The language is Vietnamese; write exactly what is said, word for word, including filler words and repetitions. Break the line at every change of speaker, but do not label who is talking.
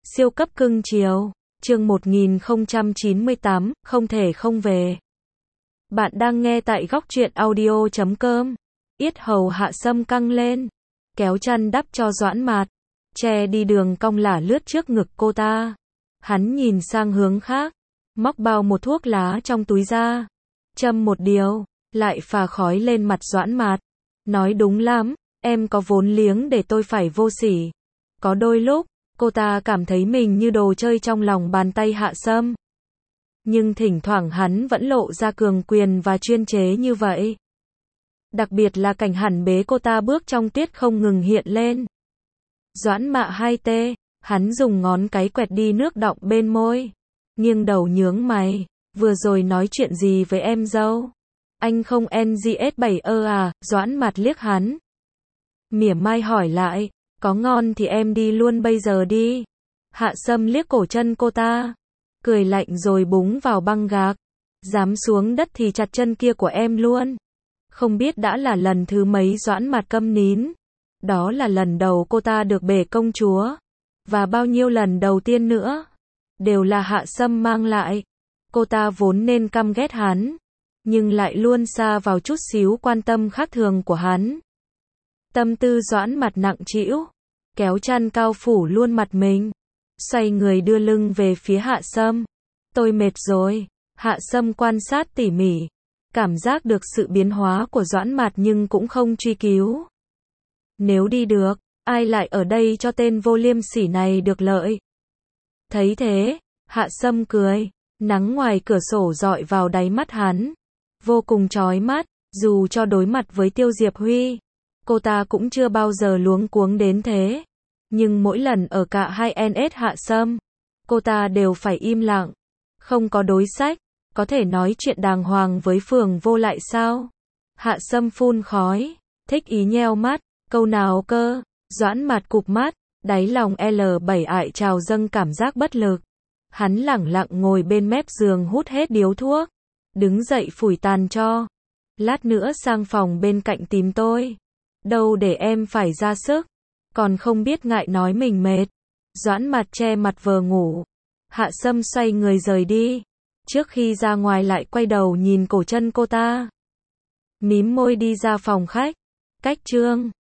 Siêu cấp cưng chiều, chương một nghìn không trăm chín mươi tám, không thể không về. Bạn đang nghe tại góc truyện audio chấm com. Yết hầu Hạ Sâm căng lên, kéo chăn đắp cho Doãn Mạt, che đi đường cong lả lướt trước ngực cô ta. Hắn nhìn sang hướng khác, móc bao một thuốc lá trong túi ra, châm một điếu, lại phả khói lên mặt Doãn Mạt. Nói đúng lắm, em có vốn liếng để tôi phải vô sỉ. Có đôi lúc, cô ta cảm thấy mình như đồ chơi trong lòng bàn tay Hạ Sâm. Nhưng thỉnh thoảng hắn vẫn lộ ra cường quyền và chuyên chế như vậy. Đặc biệt là cảnh hẳn bế cô ta bước trong tuyết không ngừng hiện lên. Doãn Mạ hai tê, hắn dùng ngón cái quẹt đi nước đọng bên môi. Nghiêng đầu nhướng mày, vừa rồi nói chuyện gì với em dâu? Anh không en giê ét bảy ơ à? Doãn Mạt liếc hắn, mỉa mai hỏi lại, có ngon thì em đi luôn bây giờ đi. Hạ Sâm liếc cổ chân cô ta, cười lạnh rồi búng vào băng gạc. Dám xuống đất thì chặt chân kia của em luôn. Không biết đã là lần thứ mấy Doãn Mạt câm nín. Đó là lần đầu cô ta được bể công chúa. Và bao nhiêu lần đầu tiên nữa, đều là Hạ Sâm mang lại. Cô ta vốn nên căm ghét hắn, nhưng lại luôn sa vào chút xíu quan tâm khác thường của hắn. Tâm tư Doãn Mạt nặng trĩu, kéo chăn cao phủ luôn mặt mình, xoay người đưa lưng về phía Hạ Sâm. Tôi mệt rồi. Hạ Sâm quan sát tỉ mỉ, cảm giác được sự biến hóa của Doãn Mạt nhưng cũng không truy cứu. Nếu đi được, ai lại ở đây cho tên vô liêm sỉ này được lợi? Thấy thế, Hạ Sâm cười, nắng ngoài cửa sổ rọi vào đáy mắt hắn, vô cùng chói mắt. Dù cho đối mặt với Tiêu Diệp Huy, cô ta cũng chưa bao giờ luống cuống đến thế. Nhưng mỗi lần ở cả hai en ét Hạ Sâm, cô ta đều phải im lặng, không có đối sách. Có thể nói chuyện đàng hoàng với Phường Vô lại sao? Hạ Sâm phun khói, thích ý nheo mắt. Câu nào cơ? Doãn Mạt cụp mắt, đáy lòng lờ bảy ại trào dâng cảm giác bất lực. Hắn lẳng lặng ngồi bên mép giường hút hết điếu thuốc, đứng dậy phủi tàn cho. Lát nữa sang phòng bên cạnh tìm tôi. Đâu để em phải ra sức, còn không biết ngại nói mình mệt. Doãn Mạt che mặt vờ ngủ. Hạ Sâm xoay người rời đi. Trước khi ra ngoài lại quay đầu nhìn cổ chân cô ta, mím môi đi ra phòng khách. Cách chương